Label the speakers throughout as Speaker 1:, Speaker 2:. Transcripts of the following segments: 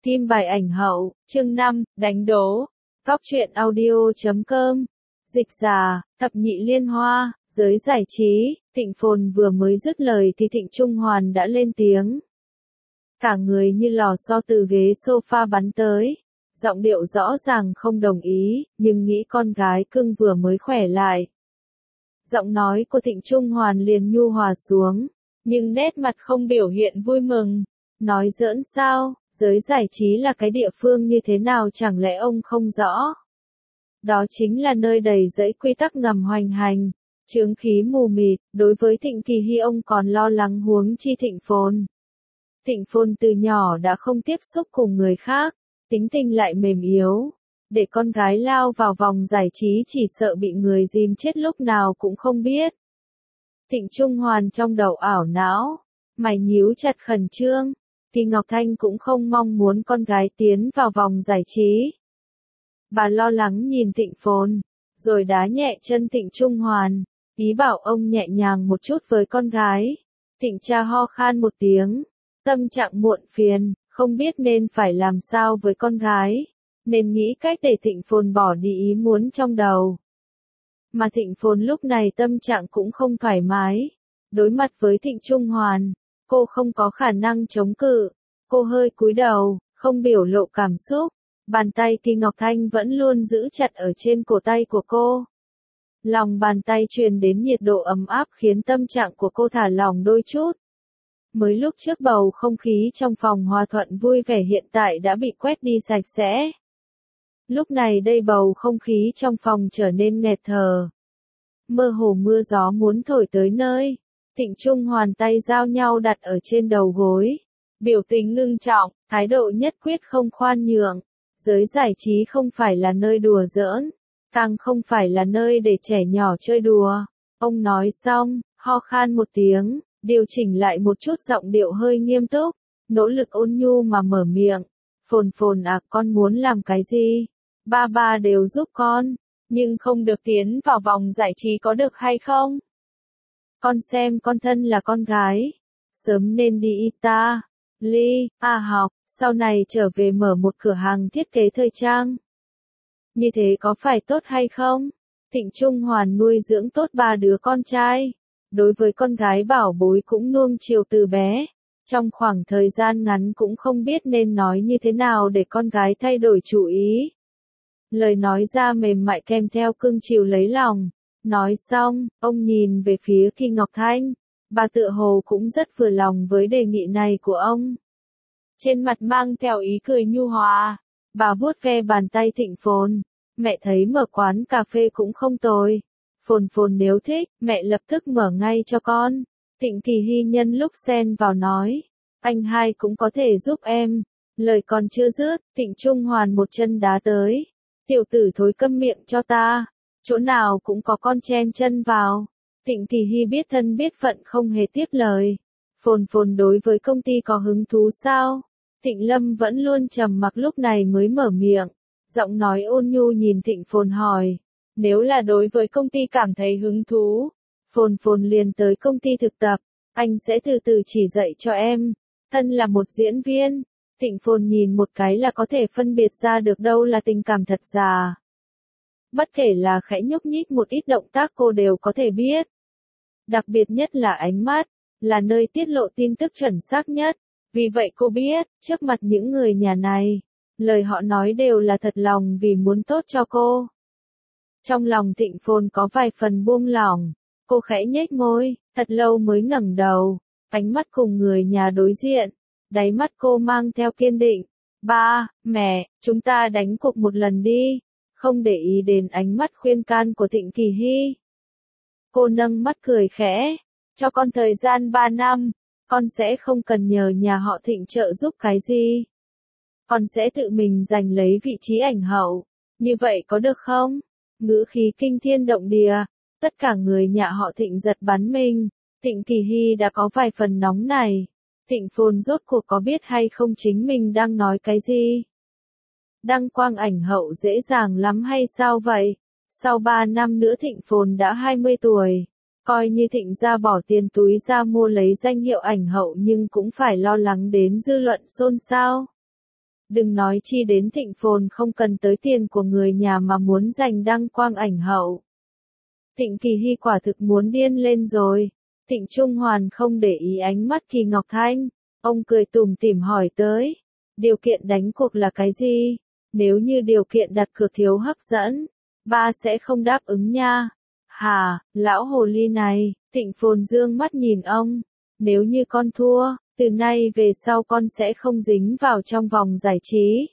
Speaker 1: Kim bài ảnh hậu, chương 5, đánh đố. Góc truyện audio.com. Dịch giả, thập nhị liên hoa, giới giải trí. Thịnh Phồn vừa mới dứt lời thì Thịnh Trung Hoàn đã lên tiếng. Cả người như lò xo từ ghế sofa bắn tới. Giọng điệu rõ ràng không đồng ý, nhưng nghĩ con gái cưng vừa mới khỏe lại. Giọng nói của Thịnh Trung Hoàn liền nhu hòa xuống, nhưng nét mặt không biểu hiện vui mừng. Nói giỡn sao, giới giải trí là cái địa phương như thế nào chẳng lẽ ông không rõ? Đó chính là nơi đầy rẫy quy tắc ngầm hoành hành, chướng khí mù mịt, đối với Thịnh Kỳ Hy ông còn lo lắng huống chi Thịnh Phồn. Thịnh Phồn từ nhỏ đã không tiếp xúc cùng người khác, tính tình lại mềm yếu. Để con gái lao vào vòng giải trí chỉ sợ bị người dìm chết lúc nào cũng không biết. Thịnh Trung Hoàn trong đầu ảo não, mày nhíu chặt khẩn trương. Thì Ngọc Thanh cũng không mong muốn con gái tiến vào vòng giải trí. Bà lo lắng nhìn Thịnh Phồn, rồi đá nhẹ chân Thịnh Trung Hoàn, ý bảo ông nhẹ nhàng một chút với con gái. Thịnh cha ho khan một tiếng, tâm trạng muộn phiền, không biết nên phải làm sao với con gái, nên nghĩ cách để Thịnh Phồn bỏ đi ý muốn trong đầu. Mà Thịnh Phồn lúc này tâm trạng cũng không thoải mái, đối mặt với Thịnh Trung Hoàn. Cô không có khả năng chống cự, cô hơi cúi đầu, không biểu lộ cảm xúc, bàn tay Kỳ Ngọc Thanh vẫn luôn giữ chặt ở trên cổ tay của cô. Lòng bàn tay truyền đến nhiệt độ ấm áp khiến tâm trạng của cô thả lỏng đôi chút. Mới lúc trước bầu không khí trong phòng hòa thuận vui vẻ hiện tại đã bị quét đi sạch sẽ. Lúc này đây bầu không khí trong phòng trở nên nghẹt thở. Mơ hồ mưa gió muốn thổi tới nơi. Thịnh Trung Hoàn tay giao nhau đặt ở trên đầu gối. Biểu tình ngưng trọng, thái độ nhất quyết không khoan nhượng. Giới giải trí không phải là nơi đùa giỡn, càng không phải là nơi để trẻ nhỏ chơi đùa. Ông nói xong, ho khan một tiếng, điều chỉnh lại một chút giọng điệu hơi nghiêm túc, nỗ lực ôn nhu mà mở miệng. Phồn Phồn à, con muốn làm cái gì? Ba đều giúp con, nhưng không được tiến vào vòng giải trí có được hay không? Con xem con thân là con gái, sớm nên đi Italy, học, sau này trở về mở một cửa hàng thiết kế thời trang. Như thế có phải tốt hay không? Thịnh Trung Hoàn nuôi dưỡng tốt 3 đứa con trai, đối với con gái bảo bối cũng nuông chiều từ bé. Trong khoảng thời gian ngắn cũng không biết nên nói như thế nào để con gái thay đổi chủ ý. Lời nói ra mềm mại kèm theo cưng chiều lấy lòng. Nói xong, ông nhìn về phía Kỳ Ngọc Thanh, bà tựa hồ cũng rất vừa lòng với đề nghị này của ông. Trên mặt mang theo ý cười nhu hòa, bà vuốt ve bàn tay Thịnh Phồn, mẹ thấy mở quán cà phê cũng không tồi. Phồn Phồn nếu thích, mẹ lập tức mở ngay cho con. Thịnh Kỳ Hy nhân lúc xen vào nói, anh hai cũng có thể giúp em. Lời còn chưa dứt, Thịnh Trung Hoàn một chân đá tới. Tiểu tử thối câm miệng cho ta. Chỗ nào cũng có con chen chân vào. Thịnh Kỳ Hy biết thân biết phận không hề tiếp lời. Phồn Phồn đối với công ty có hứng thú sao? Thịnh Lâm vẫn luôn trầm mặc lúc này mới mở miệng. Giọng nói ôn nhu nhìn Thịnh Phồn hỏi. Nếu là đối với công ty cảm thấy hứng thú, Phồn Phồn liền tới công ty thực tập. Anh sẽ từ từ chỉ dạy cho em. Thân là một diễn viên, Thịnh Phồn nhìn một cái là có thể phân biệt ra được đâu là tình cảm thật giả. Bất kể là khẽ nhúc nhích một ít động tác cô đều có thể biết. Đặc biệt nhất là ánh mắt, là nơi tiết lộ tin tức chuẩn xác nhất. Vì vậy cô biết, trước mặt những người nhà này, lời họ nói đều là thật lòng vì muốn tốt cho cô. Trong lòng Thịnh Phồn có vài phần buông lỏng, cô khẽ nhếch môi, thật lâu mới ngẩng đầu, ánh mắt cùng người nhà đối diện, đáy mắt cô mang theo kiên định. Ba, mẹ, chúng ta đánh cuộc một lần đi. Không để ý đến ánh mắt khuyên can của Thịnh Kỳ Hy. Cô nâng mắt cười khẽ, cho con thời gian 3 năm, con sẽ không cần nhờ nhà họ Thịnh trợ giúp cái gì. Con sẽ tự mình giành lấy vị trí ảnh hậu, như vậy có được không? Ngữ khí kinh thiên động địa, tất cả người nhà họ Thịnh giật bắn mình, Thịnh Kỳ Hy đã có vài phần nóng này. Thịnh Phồn rốt cuộc có biết hay không chính mình đang nói cái gì? Đăng quang ảnh hậu dễ dàng lắm hay sao vậy? Sau 3 năm nữa Thịnh Phồn đã 20 tuổi. Coi như Thịnh gia bỏ tiền túi ra mua lấy danh hiệu ảnh hậu nhưng cũng phải lo lắng đến dư luận xôn xao. Đừng nói chi đến Thịnh Phồn không cần tới tiền của người nhà mà muốn giành đăng quang ảnh hậu. Thịnh Kỳ Hy quả thực muốn điên lên rồi. Thịnh Trung Hoàn không để ý ánh mắt Kỳ Ngọc Thanh. Ông cười tủm tỉm hỏi tới. Điều kiện đánh cuộc là cái gì? Nếu như điều kiện đặt cược thiếu hấp dẫn, ba sẽ không đáp ứng nha. Hà, lão hồ ly này, Thịnh Phồn dương mắt nhìn ông. Nếu như con thua, từ nay về sau con sẽ không dính vào trong vòng giải trí.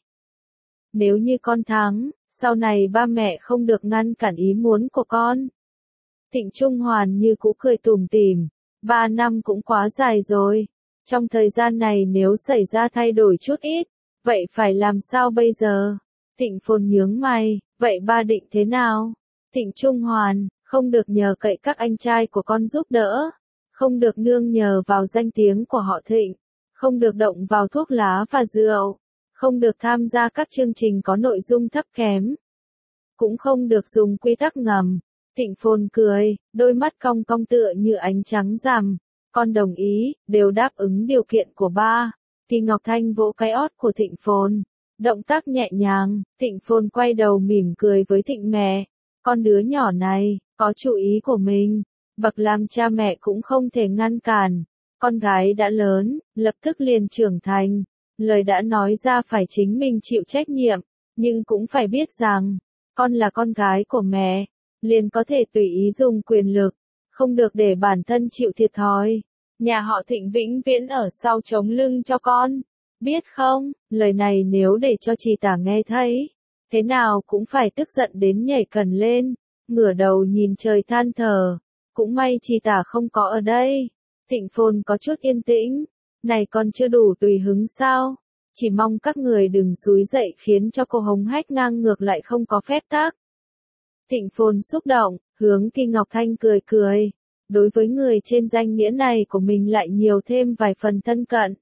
Speaker 1: Nếu như con thắng, sau này ba mẹ không được ngăn cản ý muốn của con. Thịnh Trung Hoàn như cũ cười tủm tỉm. 3 năm cũng quá dài rồi. Trong thời gian này nếu xảy ra thay đổi chút ít, vậy phải làm sao bây giờ? Thịnh Phồn nhướng mày, vậy ba định thế nào? Thịnh Trung Hoàn, không được nhờ cậy các anh trai của con giúp đỡ. Không được nương nhờ vào danh tiếng của họ Thịnh. Không được động vào thuốc lá và rượu. Không được tham gia các chương trình có nội dung thấp kém. Cũng không được dùng quy tắc ngầm. Thịnh Phồn cười, đôi mắt cong cong tựa như ánh trắng rằm. Con đồng ý, đều đáp ứng điều kiện của ba. Kỳ Ngọc Thanh vỗ cái ót của Thịnh Phồn. Động tác nhẹ nhàng, Thịnh Phồn quay đầu mỉm cười với Thịnh mẹ. Con đứa nhỏ này, có chủ ý của mình. Bậc làm cha mẹ cũng không thể ngăn cản. Con gái đã lớn, lập tức liền trưởng thành. Lời đã nói ra phải chính mình chịu trách nhiệm. Nhưng cũng phải biết rằng, con là con gái của mẹ. Liền có thể tùy ý dùng quyền lực. Không được để bản thân chịu thiệt thòi. Nhà họ Thịnh vĩnh viễn ở sau chống lưng cho con. Biết không, lời này nếu để cho chị Tả nghe thấy, thế nào cũng phải tức giận đến nhảy cẩn lên, ngửa đầu nhìn trời than thở. Cũng may chị Tả không có ở đây. Thịnh Phồn có chút yên tĩnh. Này còn chưa đủ tùy hứng sao? Chỉ mong các người đừng xúi dậy khiến cho cô hống hách ngang ngược lại không có phép tắc. Thịnh Phồn xúc động, hướng Kỳ Ngọc Thanh cười cười. Đối với người trên danh nghĩa này của mình lại nhiều thêm vài phần thân cận.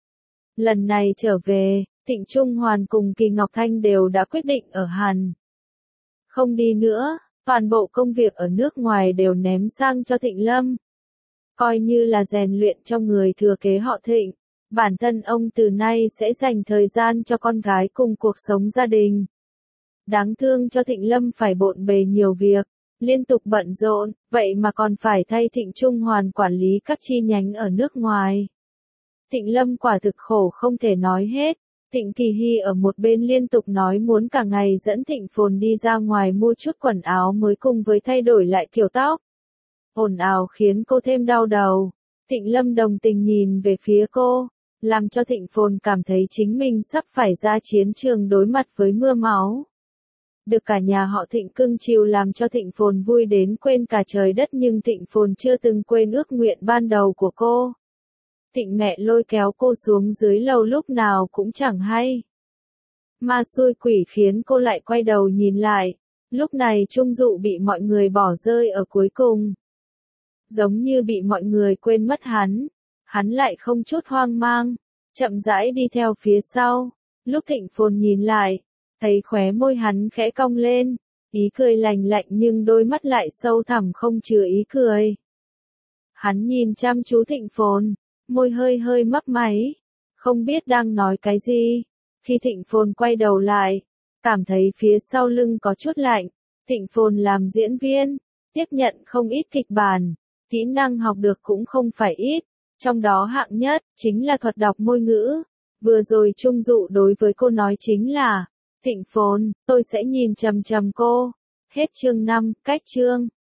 Speaker 1: Lần này trở về, Thịnh Trung Hoàn cùng Kỳ Ngọc Thanh đều đã quyết định ở Hàn. Không đi nữa, toàn bộ công việc ở nước ngoài đều ném sang cho Thịnh Lâm. Coi như là rèn luyện cho người thừa kế họ Thịnh. Bản thân ông từ nay sẽ dành thời gian cho con gái cùng cuộc sống gia đình. Đáng thương cho Thịnh Lâm phải bộn bề nhiều việc, liên tục bận rộn, vậy mà còn phải thay Thịnh Trung Hoàn quản lý các chi nhánh ở nước ngoài. Thịnh Lâm quả thực khổ không thể nói hết. Thịnh Kỳ Hy ở một bên liên tục nói muốn cả ngày dẫn Thịnh Phồn đi ra ngoài mua chút quần áo mới cùng với thay đổi lại kiểu tóc. Ồn ào khiến cô thêm đau đầu. Thịnh Lâm đồng tình nhìn về phía cô, làm cho Thịnh Phồn cảm thấy chính mình sắp phải ra chiến trường đối mặt với mưa máu. Được cả nhà họ Thịnh cưng chiều làm cho Thịnh Phồn vui đến quên cả trời đất, nhưng Thịnh Phồn chưa từng quên ước nguyện ban đầu của cô. Thịnh mẹ lôi kéo cô xuống dưới lầu lúc nào cũng chẳng hay. Ma xui quỷ khiến cô lại quay đầu nhìn lại. Lúc này Trung Dụ bị mọi người bỏ rơi ở cuối cùng. Giống như bị mọi người quên mất hắn. Hắn lại không chút hoang mang, chậm rãi đi theo phía sau. Lúc Thịnh Phồn nhìn lại, thấy khóe môi hắn khẽ cong lên, ý cười lành lạnh nhưng đôi mắt lại sâu thẳm không chứa ý cười. Hắn nhìn chăm chú Thịnh Phồn, môi hơi hơi mấp máy, không biết đang nói cái gì. Khi Thịnh Phồn quay đầu lại, cảm thấy phía sau lưng có chút lạnh. Thịnh Phồn làm diễn viên, tiếp nhận không ít kịch bản, kỹ năng học được cũng không phải ít, trong đó hạng nhất chính là thuật đọc môi ngữ. Vừa rồi Trung Dụ đối với cô nói chính là, Thịnh Phồn, tôi sẽ nhìn chằm chằm cô. Hết chương 5, cách chương.